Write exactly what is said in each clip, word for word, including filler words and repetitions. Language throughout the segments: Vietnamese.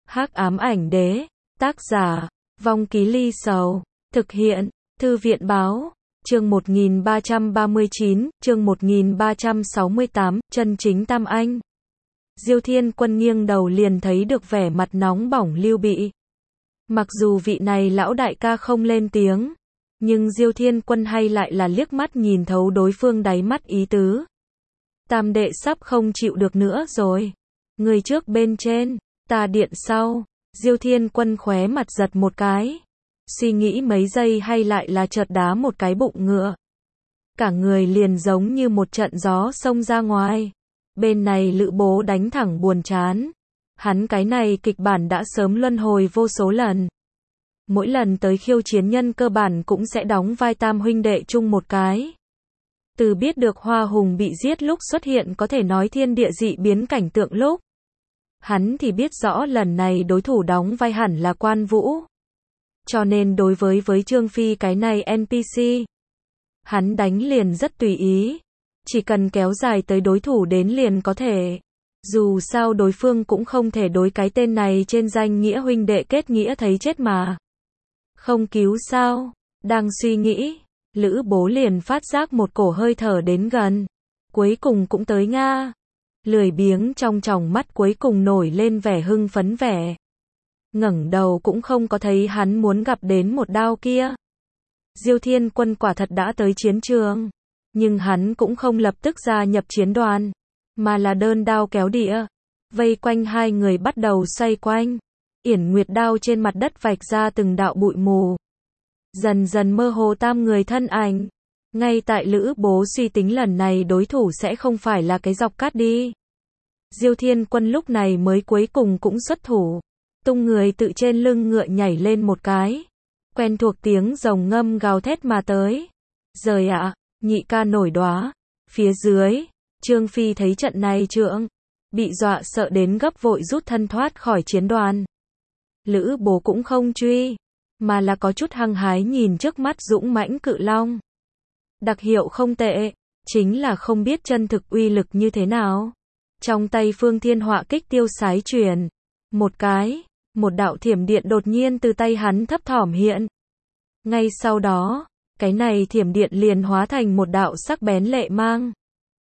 Hắc ám ảnh đế, tác giả, Vong Ký Ly Sầu, thực hiện, Thư viện báo, chương một nghìn ba trăm ba mươi chín, chương một nghìn ba trăm sáu mươi tám, chân chính Tam Anh. Diêu Thiên Quân nghiêng đầu liền thấy được vẻ mặt nóng bỏng Lưu Bị. Mặc dù vị này lão đại ca không lên tiếng, nhưng Diêu Thiên Quân hay lại là liếc mắt nhìn thấu đối phương đáy mắt ý tứ. Tam đệ sắp không chịu được nữa rồi. Người trước bên trên, ta điện sau. Diêu Thiên Quân khóe mặt giật một cái. Suy nghĩ mấy giây hay lại là chợt đá một cái bụng ngựa. Cả người liền giống như một trận gió xông ra ngoài. Bên này Lữ Bố đánh thẳng buồn chán. Hắn cái này kịch bản đã sớm luân hồi vô số lần. Mỗi lần tới khiêu chiến nhân cơ bản cũng sẽ đóng vai tam huynh đệ chung một cái. Từ biết được Hoa Hùng bị giết lúc xuất hiện có thể nói thiên địa dị biến cảnh tượng lúc. Hắn thì biết rõ lần này đối thủ đóng vai hẳn là Quan Vũ. Cho nên đối với với Trương Phi cái này en pê xê, hắn đánh liền rất tùy ý. Chỉ cần kéo dài tới đối thủ đến liền có thể. Dù sao đối phương cũng không thể đối cái tên này trên danh nghĩa huynh đệ kết nghĩa thấy chết mà. Không cứu sao? Đang suy nghĩ, Lữ Bố liền phát giác một cổ hơi thở đến gần. Cuối cùng cũng tới Nga. Lười biếng trong tròng mắt cuối cùng nổi lên vẻ hưng phấn vẻ. Ngẩng đầu cũng không có thấy hắn muốn gặp đến một đao kia. Diêu Thiên Quân quả thật đã tới chiến trường. Nhưng hắn cũng không lập tức gia nhập chiến đoàn. Mà là đơn đao kéo đĩa. Vây quanh hai người bắt đầu xoay quanh. Yển Nguyệt đao trên mặt đất vạch ra từng đạo bụi mù. Dần dần mơ hồ tam người thân ảnh. Ngay tại Lữ Bố suy tính lần này đối thủ sẽ không phải là cái Dọc Cát đi. Diêu Thiên Quân lúc này mới cuối cùng cũng xuất thủ. Tung người tự trên lưng ngựa nhảy lên một cái. Quen thuộc tiếng rồng ngâm gào thét mà tới. Giời ạ, nhị ca nổi đóa. Phía dưới, Trương Phi thấy trận này trượng. Bị dọa sợ đến gấp vội rút thân thoát khỏi chiến đoàn. Lữ Bố cũng không truy. Mà là có chút hăng hái nhìn trước mắt dũng mãnh cự long. Đặc hiệu không tệ, chính là không biết chân thực uy lực như thế nào. Trong tay Phương Thiên Họa kích tiêu sái chuyển. Một cái, một đạo thiểm điện đột nhiên từ tay hắn thấp thỏm hiện. Ngay sau đó, cái này thiểm điện liền hóa thành một đạo sắc bén lệ mang.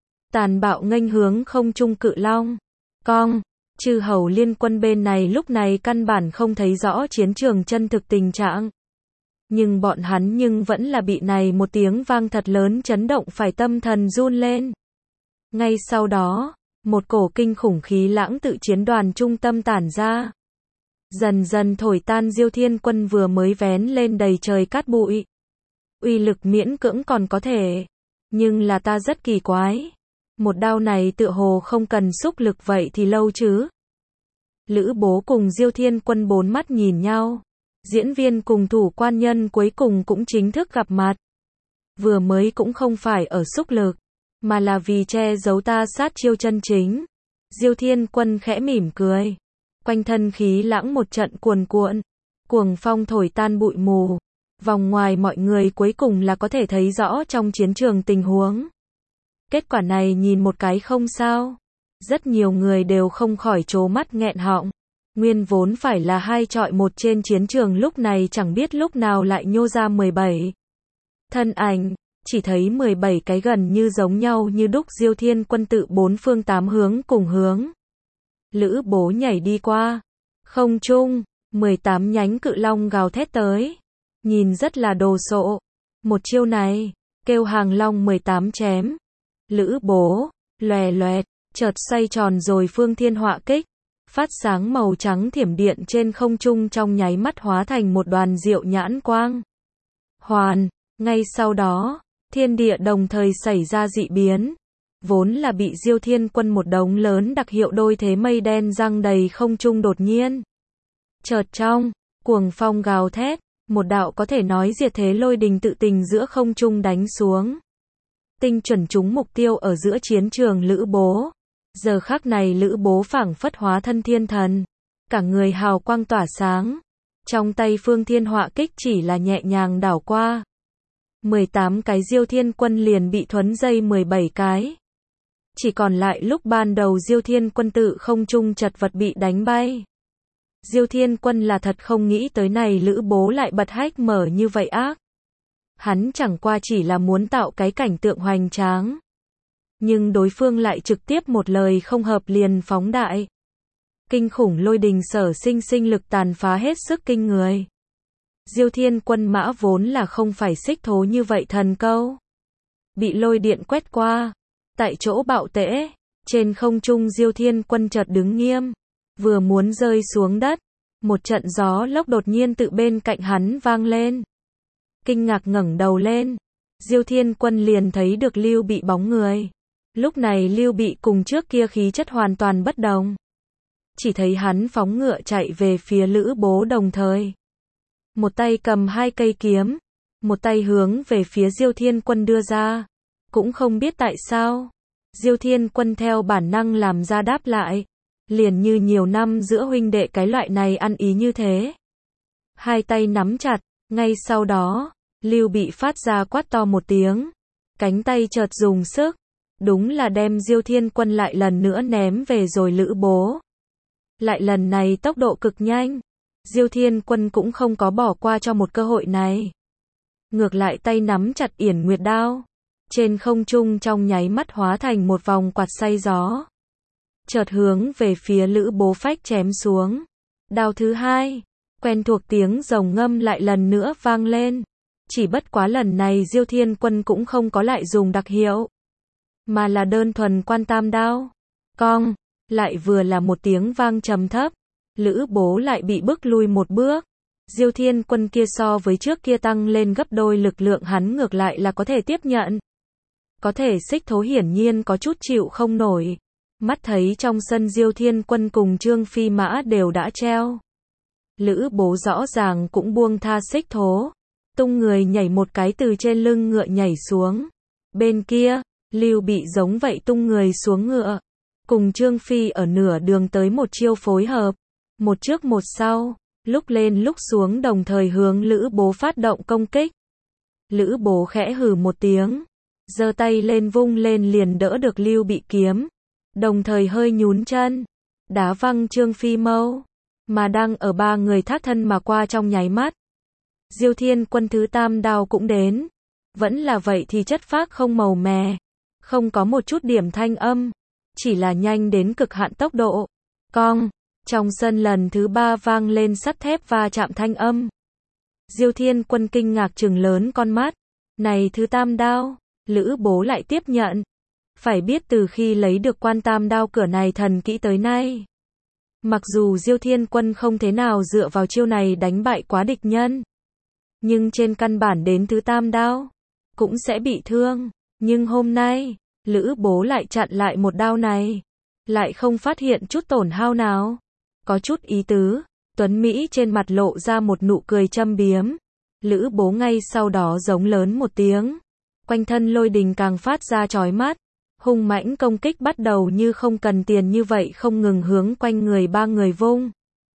Tàn bạo nghênh hướng không trung cự long. Cong, chư hầu liên quân bên này lúc này căn bản không thấy rõ chiến trường chân thực tình trạng. Nhưng bọn hắn nhưng vẫn là bị này một tiếng vang thật lớn chấn động phải tâm thần run lên. Ngay sau đó, một cổ kinh khủng khí lãng tự chiến đoàn trung tâm tản ra. Dần dần thổi tan Diêu Thiên Quân vừa mới vén lên đầy trời cát bụi. Uy lực miễn cưỡng còn có thể. Nhưng là ta rất kỳ quái. Một đao này tựa hồ không cần xúc lực vậy thì lâu chứ. Lữ Bố cùng Diêu Thiên Quân bốn mắt nhìn nhau. Diễn viên cùng thủ quan nhân cuối cùng cũng chính thức gặp mặt. Vừa mới cũng không phải ở xúc lực, mà là vì che giấu ta sát chiêu chân chính. Diêu Thiên Quân khẽ mỉm cười. Quanh thân khí lãng một trận cuồn cuộn. Cuồng phong thổi tan bụi mù. Vòng ngoài mọi người cuối cùng là có thể thấy rõ trong chiến trường tình huống. Kết quả này nhìn một cái không sao. Rất nhiều người đều không khỏi trố mắt nghẹn họng. Nguyên vốn phải là hai chọi một trên chiến trường lúc này chẳng biết lúc nào lại nhô ra mười bảy. Thân ảnh, chỉ thấy mười bảy cái gần như giống nhau như đúc Diêu Thiên Quân tự bốn phương tám hướng cùng hướng. Lữ Bố nhảy đi qua. Không trung, mười tám nhánh cự long gào thét tới. Nhìn rất là đồ sộ. Một chiêu này, kêu hàng long mười tám chém. Lữ Bố, lòe loẹt, chợt xoay tròn rồi Phương Thiên Họa kích. Phát sáng màu trắng thiểm điện trên không trung trong nháy mắt hóa thành một đoàn diệu nhãn quang. Hoàn, ngay sau đó, thiên địa đồng thời xảy ra dị biến. Vốn là bị Diêu Thiên Quân một đống lớn đặc hiệu đôi thế mây đen giăng đầy không trung đột nhiên. Chợt trong, cuồng phong gào thét, một đạo có thể nói diệt thế lôi đình tự tình giữa không trung đánh xuống. Tinh chuẩn trúng mục tiêu ở giữa chiến trường Lữ Bố. Giờ khắc này Lữ Bố phảng phất hóa thân thiên thần. Cả người hào quang tỏa sáng. Trong tay Phương Thiên Họa kích chỉ là nhẹ nhàng đảo qua. mười tám cái Diêu Thiên Quân liền bị thuấn dây mười bảy cái. Chỉ còn lại lúc ban đầu Diêu Thiên Quân tự không trung chật vật bị đánh bay. Diêu Thiên Quân là thật không nghĩ tới này Lữ Bố lại bật hách mở như vậy ác. Hắn chẳng qua chỉ là muốn tạo cái cảnh tượng hoành tráng. Nhưng đối phương lại trực tiếp một lời không hợp liền phóng đại. Kinh khủng lôi đình sở sinh sinh lực tàn phá hết sức kinh người. Diêu Thiên Quân mã vốn là không phải xích thố như vậy thần câu. Bị lôi điện quét qua. Tại chỗ bạo tễ. Trên không trung Diêu Thiên Quân chợt đứng nghiêm. Vừa muốn rơi xuống đất. Một trận gió lốc đột nhiên tự bên cạnh hắn vang lên. Kinh ngạc ngẩng đầu lên. Diêu Thiên Quân liền thấy được Lưu Bị bóng người. Lúc này Lưu Bị cùng trước kia khí chất hoàn toàn bất đồng. Chỉ thấy hắn phóng ngựa chạy về phía Lữ Bố đồng thời. Một tay cầm hai cây kiếm. Một tay hướng về phía Diêu Thiên Quân đưa ra. Cũng không biết tại sao. Diêu Thiên Quân theo bản năng làm ra đáp lại. Liền như nhiều năm giữa huynh đệ cái loại này ăn ý như thế. Hai tay nắm chặt. Ngay sau đó, Lưu Bị phát ra quát to một tiếng. Cánh tay chợt dùng sức. Đúng là đem Diêu Thiên Quân lại lần nữa ném về rồi Lữ Bố. Lại lần này tốc độ cực nhanh. Diêu Thiên Quân cũng không có bỏ qua cho một cơ hội này. Ngược lại tay nắm chặt yển nguyệt đao. Trên không trung trong nháy mắt hóa thành một vòng quạt xay gió. Chợt hướng về phía Lữ Bố phách chém xuống. Đao thứ hai. Quen thuộc tiếng rồng ngâm lại lần nữa vang lên. Chỉ bất quá lần này Diêu Thiên Quân cũng không có lại dùng đặc hiệu. Mà là đơn thuần quan tam đao. Cong. Lại vừa là một tiếng vang trầm thấp. Lữ Bố lại bị bức lui một bước. Diêu Thiên Quân kia so với trước kia tăng lên gấp đôi lực lượng hắn ngược lại là có thể tiếp nhận. Có thể xích thố hiển nhiên có chút chịu không nổi. Mắt thấy trong sân Diêu Thiên Quân cùng Trương Phi Mã đều đã treo. Lữ Bố rõ ràng cũng buông tha xích thố. Tung người nhảy một cái từ trên lưng ngựa nhảy xuống. Bên kia, Lưu Bị giống vậy tung người xuống ngựa. Cùng Trương Phi ở nửa đường tới một chiêu phối hợp. Một trước một sau, lúc lên lúc xuống đồng thời hướng Lữ Bố phát động công kích. Lữ Bố khẽ hừ một tiếng. Giơ tay lên vung lên liền đỡ được Lưu Bị kiếm. Đồng thời hơi nhún chân. Đá văng Trương Phi mâu. Mà đang ở ba người thác thân mà qua trong nháy mắt. Diêu Thiên Quân thứ tam đao cũng đến. Vẫn là vậy thì chất phác không màu mè. Không có một chút điểm thanh âm. Chỉ là nhanh đến cực hạn tốc độ. Cong. Trong sân lần thứ ba vang lên sắt thép va chạm thanh âm. Diêu Thiên Quân kinh ngạc trừng lớn con mắt. Này thứ tam đao. Lữ Bố lại tiếp nhận. Phải biết từ khi lấy được quan tam đao cửa này thần kỹ tới nay. Mặc dù Diêu Thiên Quân không thế nào dựa vào chiêu này đánh bại quá địch nhân. Nhưng trên căn bản đến thứ tam đao. Cũng sẽ bị thương. Nhưng hôm nay, Lữ Bố lại chặn lại một đao này. Lại không phát hiện chút tổn hao nào. Có chút ý tứ. Tuấn Mỹ trên mặt lộ ra một nụ cười châm biếm. Lữ Bố ngay sau đó giống lớn một tiếng. Quanh thân lôi đình càng phát ra chói mắt. Hung mãnh công kích bắt đầu như không cần tiền như vậy không ngừng hướng quanh người ba người vung.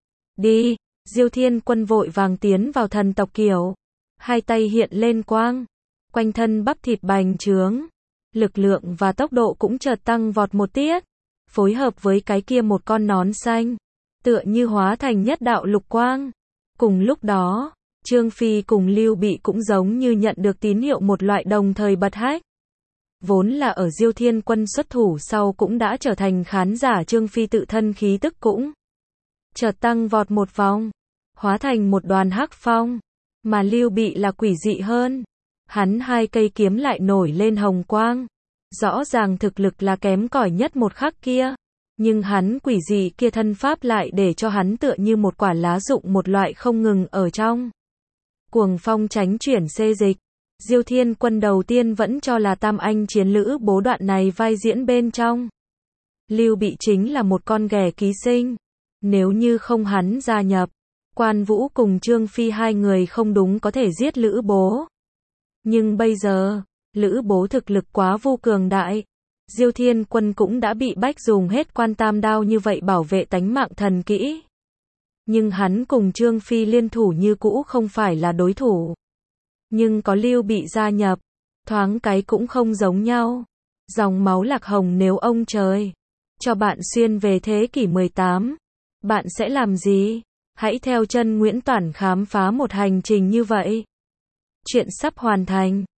Đi, Diêu Thiên Quân vội vàng tiến vào thần tộc kiểu. Hai tay hiện lên quang. Quanh thân bắp thịt bành trướng. Lực lượng và tốc độ cũng chợt tăng vọt một tiết. Phối hợp với cái kia một con nón xanh. Tựa như hóa thành nhất đạo lục quang. Cùng lúc đó, Trương Phi cùng Lưu Bị cũng giống như nhận được tín hiệu một loại đồng thời bật hách. Vốn là ở Diêu Thiên Quân xuất thủ sau cũng đã trở thành khán giả Trương Phi tự thân khí tức cũng chợt tăng vọt một vòng, hóa thành một đoàn hắc phong, mà Lưu Bị là quỷ dị hơn. Hắn hai cây kiếm lại nổi lên hồng quang, rõ ràng thực lực là kém cỏi nhất một khắc kia, nhưng hắn quỷ dị kia thân pháp lại để cho hắn tựa như một quả lá rụng một loại không ngừng ở trong cuồng phong tránh chuyển xê dịch. Diêu Thiên Quân đầu tiên vẫn cho là tam anh chiến Lữ Bố đoạn này vai diễn bên trong. Lưu Bị chính là một con ghẻ ký sinh. Nếu như không hắn gia nhập, Quan Vũ cùng Trương Phi hai người không đúng có thể giết Lữ Bố. Nhưng bây giờ, Lữ Bố thực lực quá vô cường đại. Diêu Thiên Quân cũng đã bị bách dùng hết quan tam đao như vậy bảo vệ tánh mạng thần kỹ. Nhưng hắn cùng Trương Phi liên thủ như cũ không phải là đối thủ. Nhưng có Lưu Bị gia nhập, thoáng cái cũng không giống nhau. Dòng máu Lạc Hồng nếu ông trời cho bạn xuyên về thế kỷ mười tám, bạn sẽ làm gì? Hãy theo chân Nguyễn Toản khám phá một hành trình như vậy. Chuyện sắp hoàn thành.